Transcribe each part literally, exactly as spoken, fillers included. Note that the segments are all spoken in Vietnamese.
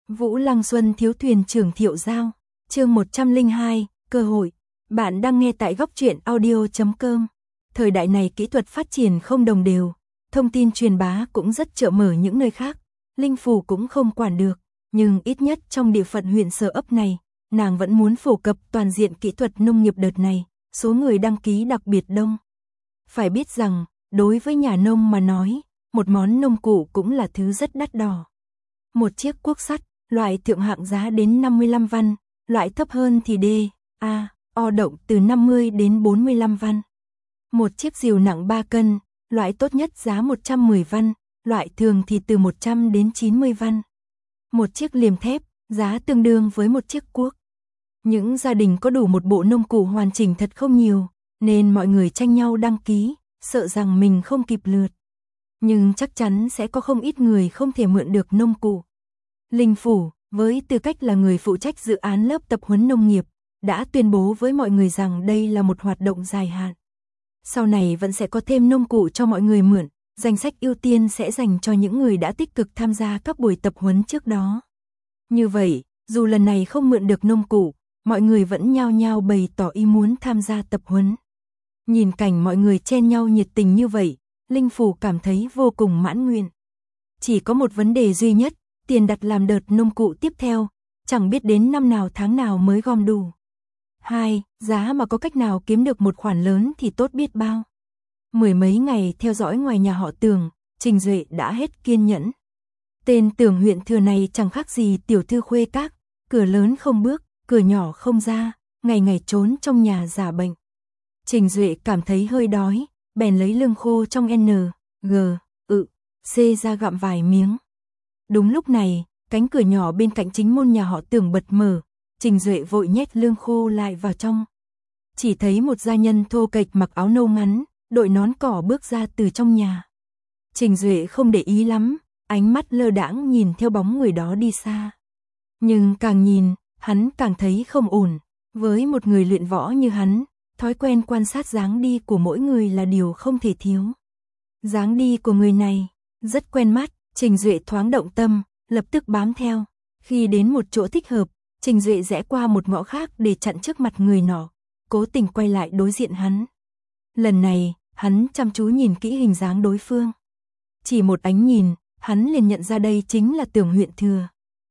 Vũ Lăng Xuân thiếu thuyền trưởng Thiệu Giao, chương một trăm lẻ hai, cơ hội. Bạn đang nghe tại góc truyện audio chấm com. Thời đại này kỹ thuật phát triển không đồng đều, thông tin truyền bá cũng rất chợ mở những nơi khác, Linh Phủ cũng không quản được, nhưng ít nhất trong địa phận huyện Sở Ấp này, nàng vẫn muốn phổ cập toàn diện kỹ thuật nông nghiệp đợt này, số người đăng ký đặc biệt đông. Phải biết rằng, đối với nhà nông mà nói, một món nông cụ cũng là thứ rất đắt đỏ. Một chiếc cuốc sắt, loại thượng hạng giá đến năm mươi lăm văn, loại thấp hơn thì D, A, O động từ năm mươi đến bốn mươi lăm văn. Một chiếc rìu nặng ba cân, loại tốt nhất giá một trăm mười văn, loại thường thì từ một trăm đến chín mươi văn. Một chiếc liềm thép, giá tương đương với một chiếc cuốc. Những gia đình có đủ một bộ nông cụ hoàn chỉnh thật không nhiều, nên mọi người tranh nhau đăng ký, sợ rằng mình không kịp lượt. Nhưng chắc chắn sẽ có không ít người không thể mượn được nông cụ. Linh Phủ, với tư cách là người phụ trách dự án lớp tập huấn nông nghiệp, đã tuyên bố với mọi người rằng đây là một hoạt động dài hạn. Sau này vẫn sẽ có thêm nông cụ cho mọi người mượn, danh sách ưu tiên sẽ dành cho những người đã tích cực tham gia các buổi tập huấn trước đó. Như vậy, dù lần này không mượn được nông cụ, mọi người vẫn nhao nhao bày tỏ ý muốn tham gia tập huấn. Nhìn cảnh mọi người chen nhau nhiệt tình như vậy, Linh Phủ cảm thấy vô cùng mãn nguyện. Chỉ có một vấn đề duy nhất, tiền đặt làm đợt nông cụ tiếp theo, chẳng biết đến năm nào tháng nào mới gom đủ. Hai, giá mà có cách nào kiếm được một khoản lớn thì tốt biết bao. Mười mấy ngày theo dõi ngoài nhà họ Tường, Trình Duệ đã hết kiên nhẫn. Tên Tường huyện thừa này chẳng khác gì tiểu thư khuê các, cửa lớn không bước, cửa nhỏ không ra, ngày ngày trốn trong nhà giả bệnh. Trình Duệ cảm thấy hơi đói, bèn lấy lương khô trong N, G, ự, C ra gặm vài miếng. Đúng lúc này, cánh cửa nhỏ bên cạnh chính môn nhà họ Tường bật mở, Trình Duệ vội nhét lương khô lại vào trong. Chỉ thấy một gia nhân thô kệch mặc áo nâu ngắn, đội nón cỏ bước ra từ trong nhà. Trình Duệ không để ý lắm, ánh mắt lơ đãng nhìn theo bóng người đó đi xa. Nhưng càng nhìn, hắn càng thấy không ổn. Với một người luyện võ như hắn, thói quen quan sát dáng đi của mỗi người là điều không thể thiếu. Dáng đi của người này rất quen mắt, Trình Duệ thoáng động tâm, lập tức bám theo. Khi đến một chỗ thích hợp, Trình Duệ rẽ qua một ngõ khác để chặn trước mặt người nọ, cố tình quay lại đối diện hắn. Lần này, hắn chăm chú nhìn kỹ hình dáng đối phương. Chỉ một ánh nhìn, hắn liền nhận ra đây chính là Tường huyện thừa.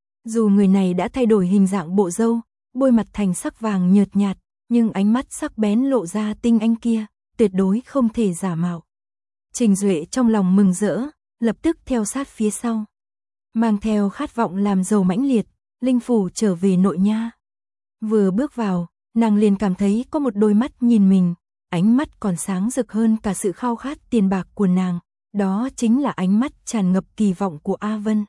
Dù người này đã thay đổi hình dạng bộ râu, bôi mặt thành sắc vàng nhợt nhạt, nhưng ánh mắt sắc bén lộ ra tinh anh kia, tuyệt đối không thể giả mạo. Trình Duệ trong lòng mừng rỡ, lập tức theo sát phía sau. Mang theo khát vọng làm giàu mãnh liệt, Linh Phủ trở về nội nha. Vừa bước vào, nàng liền cảm thấy có một đôi mắt nhìn mình, ánh mắt còn sáng rực hơn cả sự khao khát tiền bạc của nàng, đó chính là ánh mắt tràn ngập kỳ vọng của A Vân.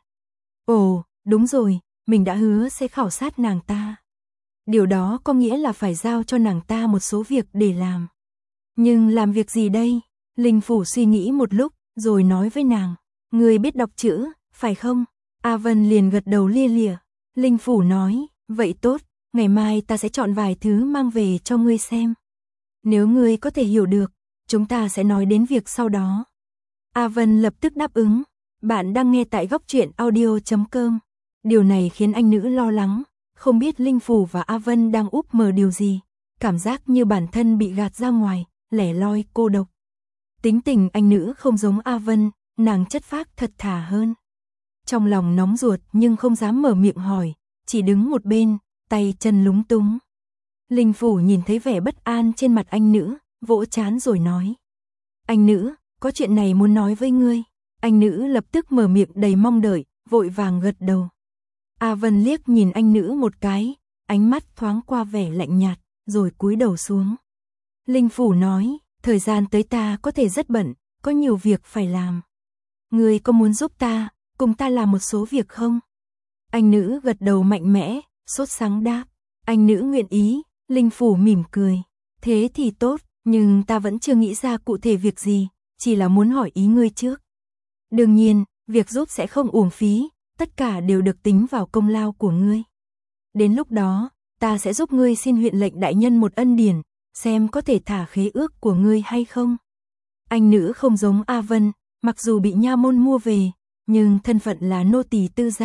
Ồ, đúng rồi, mình đã hứa sẽ khảo sát nàng ta. Điều đó có nghĩa là phải giao cho nàng ta một số việc để làm. Nhưng làm việc gì đây? Linh Phủ suy nghĩ một lúc, rồi nói với nàng, người biết đọc chữ, phải không? A Vân liền gật đầu lia lịa. Linh Phủ nói, vậy tốt, ngày mai ta sẽ chọn vài thứ mang về cho ngươi xem. Nếu ngươi có thể hiểu được, chúng ta sẽ nói đến việc sau đó. A Vân lập tức đáp ứng. Bạn đang nghe tại góc truyện audio chấm com. Điều này khiến anh nữ lo lắng, không biết Linh Phủ và A Vân đang úp mở điều gì. Cảm giác như bản thân bị gạt ra ngoài, lẻ loi cô độc. Tính tình anh nữ không giống A Vân, nàng chất phác thật thà hơn. Trong lòng nóng ruột nhưng không dám mở miệng hỏi, chỉ đứng một bên, tay chân lúng túng. Linh Phủ nhìn thấy vẻ bất an trên mặt anh nữ, vỗ trán rồi nói. Anh nữ, có chuyện này muốn nói với ngươi. Anh nữ lập tức mở miệng đầy mong đợi, vội vàng gật đầu. A Vân liếc nhìn anh nữ một cái, ánh mắt thoáng qua vẻ lạnh nhạt, rồi cúi đầu xuống. Linh Phủ nói, thời gian tới ta có thể rất bận, có nhiều việc phải làm. Ngươi có muốn giúp ta, cùng ta làm một số việc không? Anh nữ gật đầu mạnh mẽ, sốt sắng đáp. Anh nữ nguyện ý. Linh Phủ mỉm cười. Thế thì tốt, nhưng ta vẫn chưa nghĩ ra cụ thể việc gì, chỉ là muốn hỏi ý ngươi trước. Đương nhiên, việc giúp sẽ không uổng phí, tất cả đều được tính vào công lao của ngươi. Đến lúc đó, ta sẽ giúp ngươi xin huyện lệnh đại nhân một ân điển, xem có thể thả khế ước của ngươi hay không. Anh nữ không giống A Vân, mặc dù bị nha môn mua về, nhưng thân phận là nô tỳ tư gia,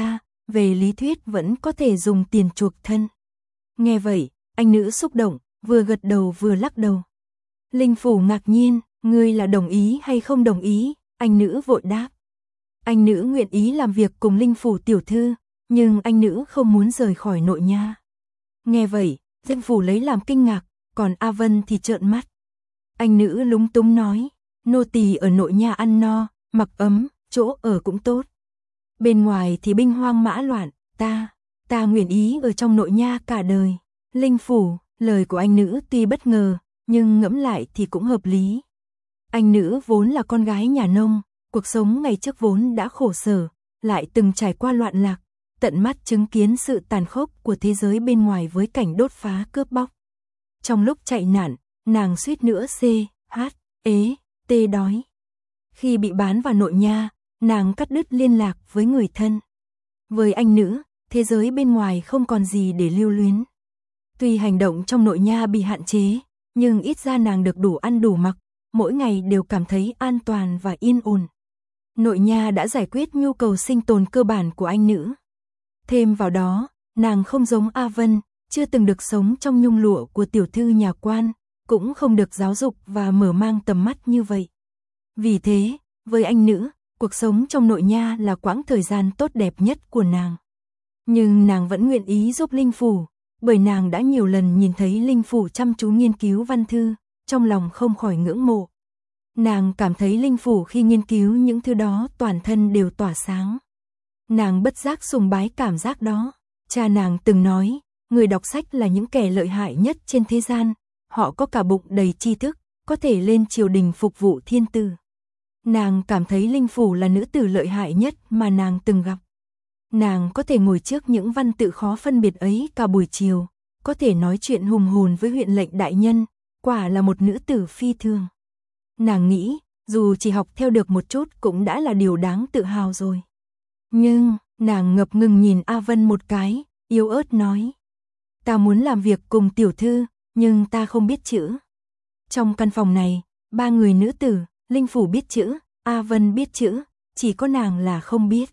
về lý thuyết vẫn có thể dùng tiền chuộc thân. Nghe vậy, anh nữ xúc động, vừa gật đầu vừa lắc đầu. Linh Phủ ngạc nhiên, ngươi là đồng ý hay không đồng ý? Anh nữ vội đáp. Anh nữ nguyện ý làm việc cùng Linh Phủ tiểu thư, nhưng anh nữ không muốn rời khỏi nội nha. Nghe vậy, Linh Phủ lấy làm kinh ngạc, còn A Vân thì trợn mắt. Anh nữ lúng túng nói, nô tỳ ở nội nha ăn no, mặc ấm, chỗ ở cũng tốt. Bên ngoài thì binh hoang mã loạn, ta, ta nguyện ý ở trong nội nha cả đời. Linh Phủ, lời của anh nữ tuy bất ngờ, nhưng ngẫm lại thì cũng hợp lý. Anh nữ vốn là con gái nhà nông, cuộc sống ngày trước vốn đã khổ sở, lại từng trải qua loạn lạc, tận mắt chứng kiến sự tàn khốc của thế giới bên ngoài với cảnh đốt phá cướp bóc. Trong lúc chạy nạn, nàng suýt nữa C, H, ế, T đói. Khi bị bán vào nội nha, nàng cắt đứt liên lạc với người thân. Với anh nữ, thế giới bên ngoài không còn gì để lưu luyến. Tuy hành động trong nội nha bị hạn chế, nhưng ít ra nàng được đủ ăn đủ mặc, mỗi ngày đều cảm thấy an toàn và yên ổn. Nội nha đã giải quyết nhu cầu sinh tồn cơ bản của anh nữ. Thêm vào đó, nàng không giống A Vân, chưa từng được sống trong nhung lụa của tiểu thư nhà quan, cũng không được giáo dục và mở mang tầm mắt như vậy. Vì thế, với anh nữ, cuộc sống trong nội nha là quãng thời gian tốt đẹp nhất của nàng. Nhưng nàng vẫn nguyện ý giúp Linh Phủ, bởi nàng đã nhiều lần nhìn thấy Linh Phủ chăm chú nghiên cứu văn thư, trong lòng không khỏi ngưỡng mộ. Nàng cảm thấy Linh Phủ khi nghiên cứu những thứ đó toàn thân đều tỏa sáng. Nàng bất giác sùng bái cảm giác đó. Cha nàng từng nói, người đọc sách là những kẻ lợi hại nhất trên thế gian, họ có cả bụng đầy tri thức, có thể lên triều đình phục vụ thiên tử. Nàng cảm thấy Linh Phủ là nữ tử lợi hại nhất mà nàng từng gặp. Nàng có thể ngồi trước những văn tự khó phân biệt ấy cả buổi chiều, có thể nói chuyện hùng hồn với huyện lệnh đại nhân, quả là một nữ tử phi thường. Nàng nghĩ, dù chỉ học theo được một chút cũng đã là điều đáng tự hào rồi. Nhưng, nàng ngập ngừng nhìn A Vân một cái, yếu ớt nói. Ta muốn làm việc cùng tiểu thư, nhưng ta không biết chữ. Trong căn phòng này, ba người nữ tử, Linh Phủ biết chữ, A Vân biết chữ, chỉ có nàng là không biết.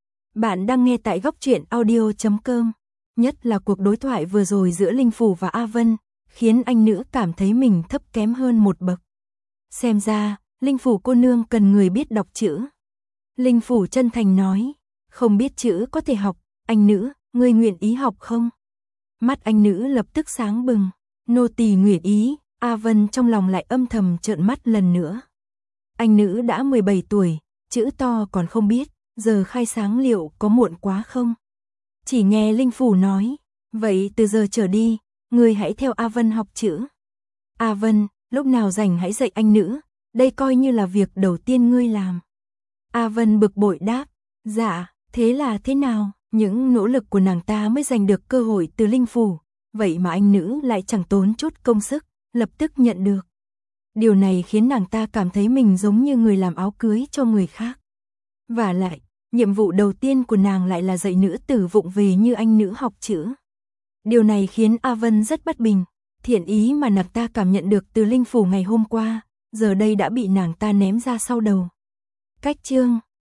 Bạn đang nghe tại góc truyện audio chấm com. Nhất là cuộc đối thoại vừa rồi giữa Linh Phủ và A Vân, khiến anh nữ cảm thấy mình thấp kém hơn một bậc. Xem ra, Linh Phủ cô nương cần người biết đọc chữ. Linh Phủ chân thành nói, không biết chữ có thể học, anh nữ, ngươi nguyện ý học không? Mắt anh nữ lập tức sáng bừng, nô tỳ nguyện ý, A Vân trong lòng lại âm thầm trợn mắt lần nữa. Anh nữ đã mười bảy tuổi, chữ to còn không biết, giờ khai sáng liệu có muộn quá không? Chỉ nghe Linh Phủ nói, vậy từ giờ trở đi, ngươi hãy theo A Vân học chữ. A Vân, lúc nào rảnh hãy dạy anh nữ, đây coi như là việc đầu tiên ngươi làm. A Vân bực bội đáp, dạ, thế là thế nào? Những nỗ lực của nàng ta mới giành được cơ hội từ Linh Phủ, vậy mà anh nữ lại chẳng tốn chút công sức, lập tức nhận được. Điều này khiến nàng ta cảm thấy mình giống như người làm áo cưới cho người khác. Và lại, nhiệm vụ đầu tiên của nàng lại là dạy nữ tử vụng về như anh nữ học chữ. Điều này khiến A Vân rất bất bình, thiện ý mà nàng ta cảm nhận được từ Linh Phủ ngày hôm qua, giờ đây đã bị nàng ta ném ra sau đầu. Cách chương